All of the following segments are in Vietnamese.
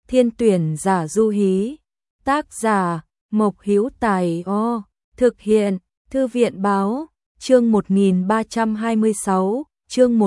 Thiên tuyển giả du hí. Tác giả Mộc Hữu Tài. Thực hiện Thư viện báo. Chương 1326, chương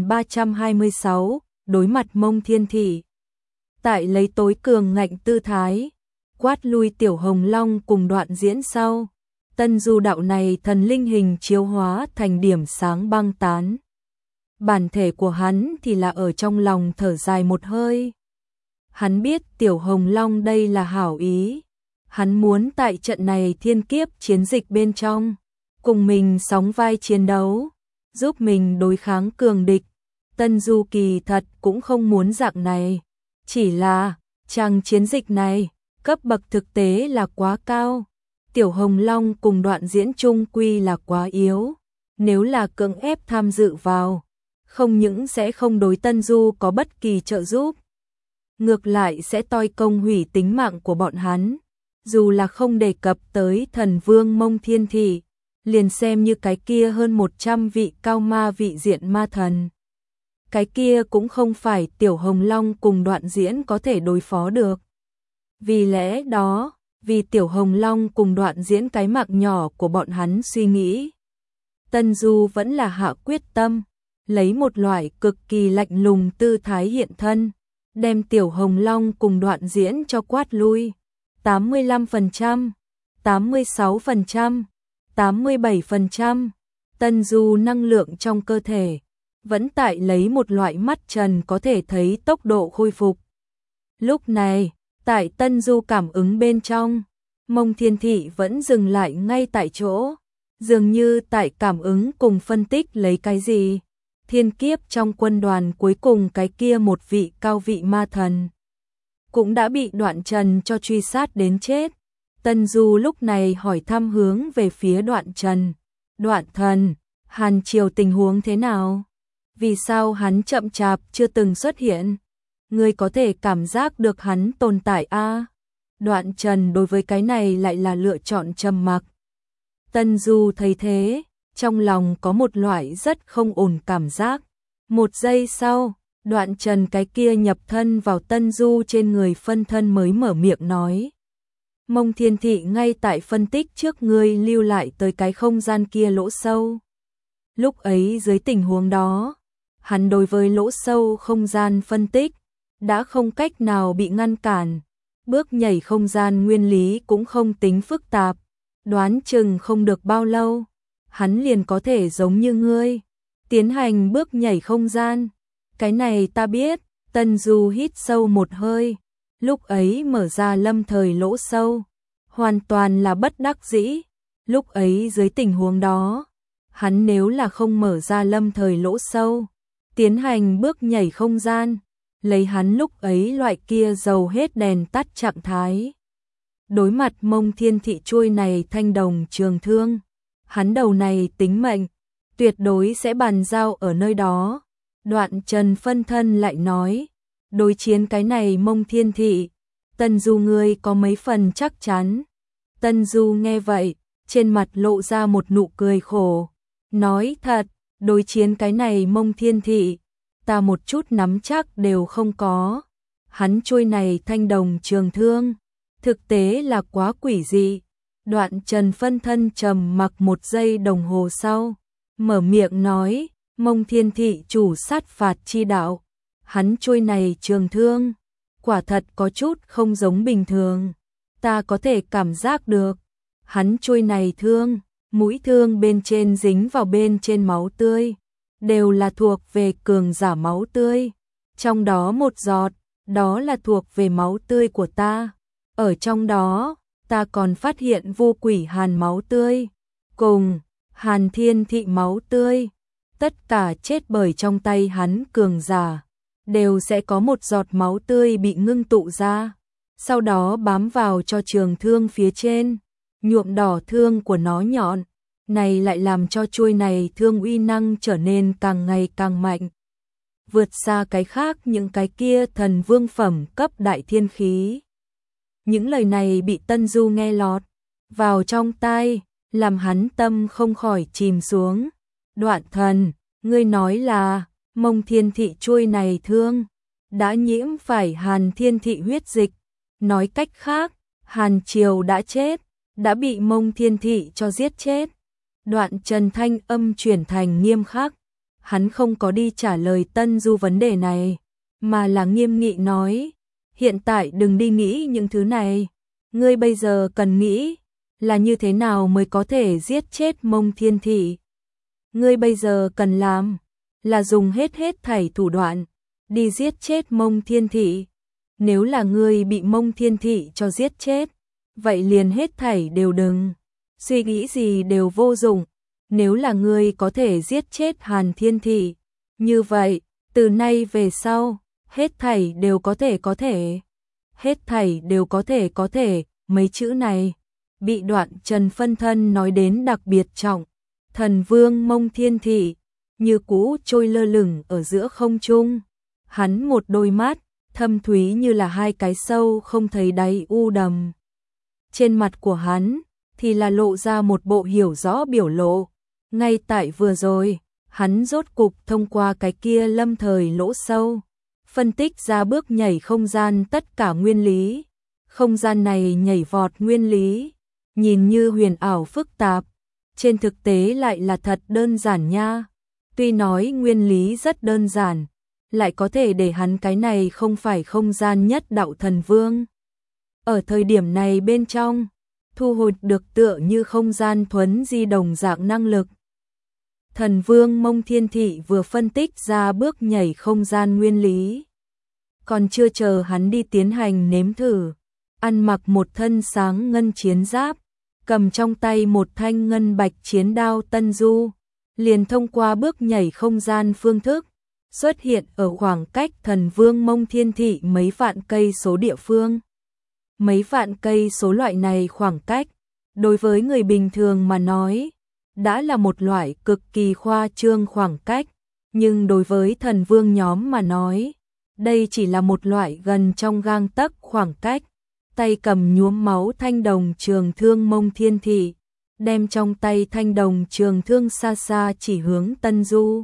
1326, đối mặt Mông Thiên Thị. Tại lấy tối cường ngạnh tư thái, quát lui Tiểu Hồng Long cùng đoạn diễn sau. Tân du đạo này thần linh hình chiếu hóa thành điểm sáng băng tán. Bản thể của hắn thì là ở trong lòng thở dài một hơi. Hắn biết Tiểu Hồng Long đây là hảo ý. Hắn muốn tại trận này thiên kiếp chiến dịch bên trong, cùng mình sóng vai chiến đấu, giúp mình đối kháng cường địch. Tân du kỳ thật cũng không muốn dạng này. Chỉ là, chàng chiến dịch này, cấp bậc thực tế là quá cao. Tiểu Hồng Long cùng đoạn diễn chung quy là quá yếu. Nếu là cưỡng ép tham dự vào, không những sẽ không đối Tân du có bất kỳ trợ giúp, ngược lại sẽ toi công hủy tính mạng của bọn hắn. Dù là không đề cập tới thần vương Mông Thiên Thị, liền xem như cái kia hơn 100 vị cao ma vị diện ma thần. Cái kia cũng không phải Tiểu Hồng Long cùng đoạn diễn có thể đối phó được. Vì lẽ đó, vì Tiểu Hồng Long cùng đoạn diễn cái mạng nhỏ của bọn hắn suy nghĩ, Tân Du vẫn là hạ quyết tâm, lấy một loại cực kỳ lạnh lùng tư thái hiện thân, đem Tiểu Hồng Long cùng đoạn diễn cho quát lui. 85%, 86%, 87%, Tân Du năng lượng trong cơ thể vẫn tại lấy một loại mắt trần có thể thấy tốc độ khôi phục. Lúc này, tại Tân Du cảm ứng bên trong, Mông Thiên Thị vẫn dừng lại ngay tại chỗ, dường như tại cảm ứng cùng phân tích lấy cái gì. Thiên kiếp trong quân đoàn cuối cùng cái kia một vị cao vị ma thần cũng đã bị Đoạn Trần cho truy sát đến chết. Tân Du lúc này hỏi thăm hướng về phía Đoạn Trần. Đoạn thần, Hàn Triều tình huống thế nào? Vì sao hắn chậm chạp chưa từng xuất hiện? Ngươi có thể cảm giác được hắn tồn tại a? Đoạn Trần đối với cái này lại là lựa chọn trầm mặc. Tân Du thấy thế, trong lòng có một loại rất không ổn cảm giác. Một giây sau, Đoạn Trần cái kia nhập thân vào Tân Du trên người phân thân mới mở miệng nói. Mông Thiên Thị ngay tại phân tích trước ngươi lưu lại tới cái không gian kia lỗ sâu. Lúc ấy dưới tình huống đó, hắn đối với lỗ sâu không gian phân tích, đã không cách nào bị ngăn cản. Bước nhảy không gian nguyên lý cũng không tính phức tạp, đoán chừng không được bao lâu, hắn liền có thể giống như ngươi, tiến hành bước nhảy không gian. Cái này ta biết. Tân Du hít sâu một hơi, lúc ấy mở ra lâm thời lỗ sâu, hoàn toàn là bất đắc dĩ. Lúc ấy dưới tình huống đó, hắn nếu là không mở ra lâm thời lỗ sâu, tiến hành bước nhảy không gian, lấy hắn lúc ấy loại kia dầu hết đèn tắt trạng thái, đối mặt Mông Thiên Thị chuôi này thanh đồng trường thương, hắn đầu này tính mệnh tuyệt đối sẽ bàn giao ở nơi đó. Đoạn Trần phân thân lại nói, đối chiến cái này Mông Thiên Thị, Tân Du ngươi có mấy phần chắc chắn? Tân Du nghe vậy, trên mặt lộ ra một nụ cười khổ, nói thật, đối chiến cái này Mông Thiên Thị, ta một chút nắm chắc đều không có. Hắn chuôi này thanh đồng trường thương, thực tế là quá quỷ dị. Đoạn Trần phân thân trầm mặc một giây đồng hồ sau, mở miệng nói, Mông Thiên Thị chủ sát phạt chi đạo, hắn chuôi này trường thương, quả thật có chút không giống bình thường. Ta có thể cảm giác được, hắn chuôi này thương, mũi thương bên trên dính vào bên trên máu tươi, đều là thuộc về cường giả máu tươi. Trong đó một giọt, đó là thuộc về máu tươi của ta. Ở trong đó, ta còn phát hiện Vô Quỷ Hàn máu tươi, cùng Hàn Thiên Thị máu tươi. Tất cả chết bởi trong tay hắn cường giả, đều sẽ có một giọt máu tươi bị ngưng tụ ra, sau đó bám vào cho trường thương phía trên, nhuộm đỏ thương của nó nhọn, này lại làm cho chuôi này thương uy năng trở nên càng ngày càng mạnh, vượt xa cái khác những cái kia thần vương phẩm cấp đại thiên khí. Những lời này bị Tân Du nghe lọt vào trong tai, làm hắn tâm không khỏi chìm xuống. Đoạn thần, ngươi nói là Mông Thiên Thị chuôi này thương đã nhiễm phải Hàn Thiên Thị huyết dịch. Nói cách khác, Hàn Triều đã chết, đã bị Mông Thiên Thị cho giết chết. Đoạn Trần thanh âm chuyển thành nghiêm khắc. Hắn không có đi trả lời Tân Du vấn đề này, mà là nghiêm nghị nói, hiện tại đừng đi nghĩ những thứ này. Ngươi bây giờ cần nghĩ là như thế nào mới có thể giết chết Mông Thiên Thị. Ngươi bây giờ cần làm là dùng hết thảy thủ đoạn đi giết chết Mông Thiên Thị. Nếu là ngươi bị Mông Thiên Thị cho giết chết, vậy liền hết thảy đều đừng, suy nghĩ gì đều vô dụng. Nếu là ngươi có thể giết chết Hàn Thiên Thị, như vậy, từ nay về sau, hết thảy đều có thể. Hết thảy đều có thể, mấy chữ này, bị Đoạn Trần phân thân nói đến đặc biệt trọng. Thần vương Mông Thiên Thị, như cũ trôi lơ lửng ở giữa không trung. Hắn một đôi mắt, thâm thúy như là hai cái sâu không thấy đáy u đầm. Trên mặt của hắn, thì là lộ ra một bộ hiểu rõ biểu lộ. Ngay tại vừa rồi, hắn rốt cục thông qua cái kia lâm thời lỗ sâu, phân tích ra bước nhảy không gian tất cả nguyên lý. Không gian này nhảy vọt nguyên lý, nhìn như huyền ảo phức tạp, trên thực tế lại là thật đơn giản nha. Tuy nói nguyên lý rất đơn giản, lại có thể để hắn cái này không phải không gian nhất đạo thần vương. Ở thời điểm này bên trong, thu hồi được tựa như không gian thuấn di đồng dạng năng lực. Thần vương Mông Thiên Thị vừa phân tích ra bước nhảy không gian nguyên lý. Còn chưa chờ hắn đi tiến hành nếm thử, ăn mặc một thân sáng ngân chiến giáp, cầm trong tay một thanh ngân bạch chiến đao Tân Du, liền thông qua bước nhảy không gian phương thức, xuất hiện ở khoảng cách thần vương Mông Thiên Thị mấy vạn cây số địa phương. Mấy vạn cây số loại này khoảng cách, đối với người bình thường mà nói, đã là một loại cực kỳ khoa trương khoảng cách, nhưng đối với thần vương nhóm mà nói, đây chỉ là một loại gần trong gang tấc khoảng cách. Tay cầm nhuốm máu thanh đồng trường thương Mông Thiên Thị, đem trong tay thanh đồng trường thương xa xa chỉ hướng Tân Du.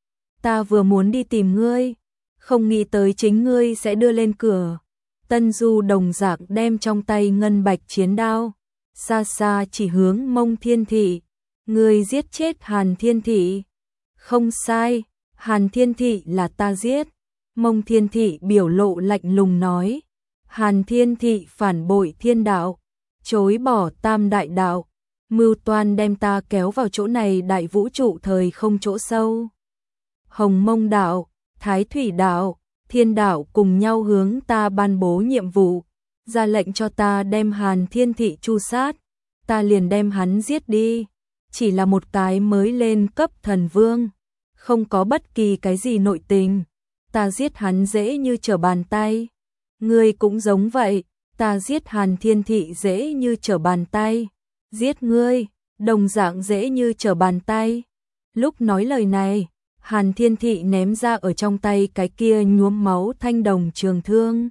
Ta vừa muốn đi tìm ngươi, không nghĩ tới chính ngươi sẽ đưa lên cửa. Tân Du đồng dạng đem trong tay ngân bạch chiến đao, xa xa chỉ hướng Mông Thiên Thị. Ngươi giết chết Hàn Thiên Thị. Không sai, Hàn Thiên Thị là ta giết. Mông Thiên Thị biểu lộ lạnh lùng nói. Hàn Thiên Thị phản bội thiên đạo, chối bỏ tam đại đạo, mưu toan đem ta kéo vào chỗ này đại vũ trụ thời không chỗ sâu. Hồng Mông đạo, Thái Thủy đạo, Thiên đạo cùng nhau hướng ta ban bố nhiệm vụ, ra lệnh cho ta đem Hàn Thiên Thị tru sát, ta liền đem hắn giết đi. Chỉ là một cái mới lên cấp thần vương, không có bất kỳ cái gì nội tình, ta giết hắn dễ như trở bàn tay. Ngươi cũng giống vậy, ta giết Hàn Thiên Thị dễ như trở bàn tay, giết ngươi, đồng dạng dễ như trở bàn tay. Lúc nói lời này, Hàn Thiên Thị ném ra ở trong tay cái kia nhuốm máu thanh đồng trường thương.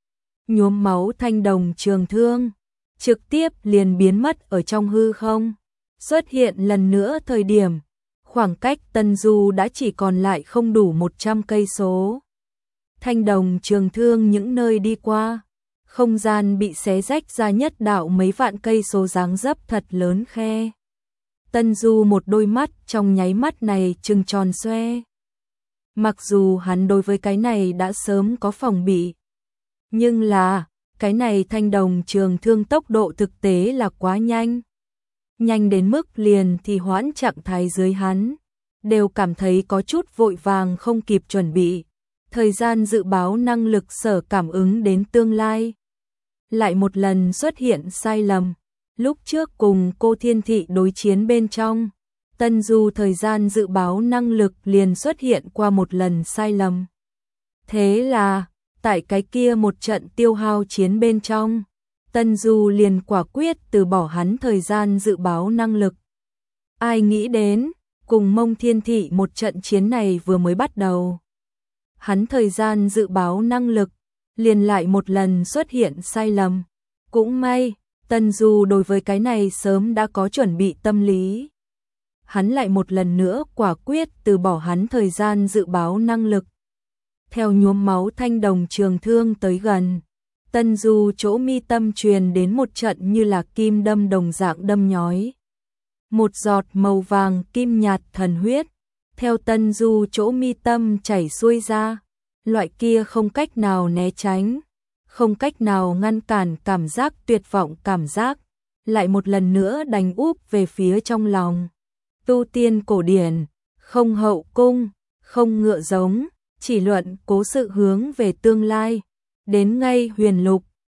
Nhuốm máu thanh đồng trường thương, trực tiếp liền biến mất ở trong hư không. Xuất hiện lần nữa thời điểm, khoảng cách Tân Du đã chỉ còn lại không đủ 100 cây số. Thanh đồng trường thương những nơi đi qua, không gian bị xé rách ra nhất đạo mấy vạn cây số dáng dấp thật lớn khe. Tân Du một đôi mắt trong nháy mắt này trừng tròn xoe. Mặc dù hắn đối với cái này đã sớm có phòng bị, nhưng là, cái này thanh đồng trường thương tốc độ thực tế là quá nhanh. Nhanh đến mức liền thì hoãn trạng thái dưới hắn, đều cảm thấy có chút vội vàng không kịp chuẩn bị. Thời gian dự báo năng lực sở cảm ứng đến tương lai. Lại một lần xuất hiện sai lầm. Lúc trước cùng cô Thiên Thị đối chiến bên trong, Tân Du thời gian dự báo năng lực liền xuất hiện qua một lần sai lầm. Thế là, tại cái kia một trận tiêu hao chiến bên trong, Tân Du liền quả quyết từ bỏ hắn thời gian dự báo năng lực. Ai nghĩ đến, cùng Mông Thiên Thị một trận chiến này vừa mới bắt đầu. Hắn thời gian dự báo năng lực, liền lại một lần xuất hiện sai lầm. Cũng may, Tân Du đối với cái này sớm đã có chuẩn bị tâm lý. Hắn lại một lần nữa quả quyết từ bỏ hắn thời gian dự báo năng lực. theo nhuốm máu thanh đồng trường thương tới gần. Tân Du chỗ mi tâm truyền đến một trận như là kim đâm đồng dạng đâm nhói. Một giọt màu vàng kim nhạt thần huyết, theo Tân Du chỗ mi tâm chảy xuôi ra, loại kia không cách nào né tránh, không cách nào ngăn cản cảm giác tuyệt vọng cảm giác, lại một lần nữa đánh úp về phía trong lòng. Tu tiên cổ điển, không hậu cung, không ngựa giống, chỉ luận cố sự hướng về tương lai, đến ngay huyền lục,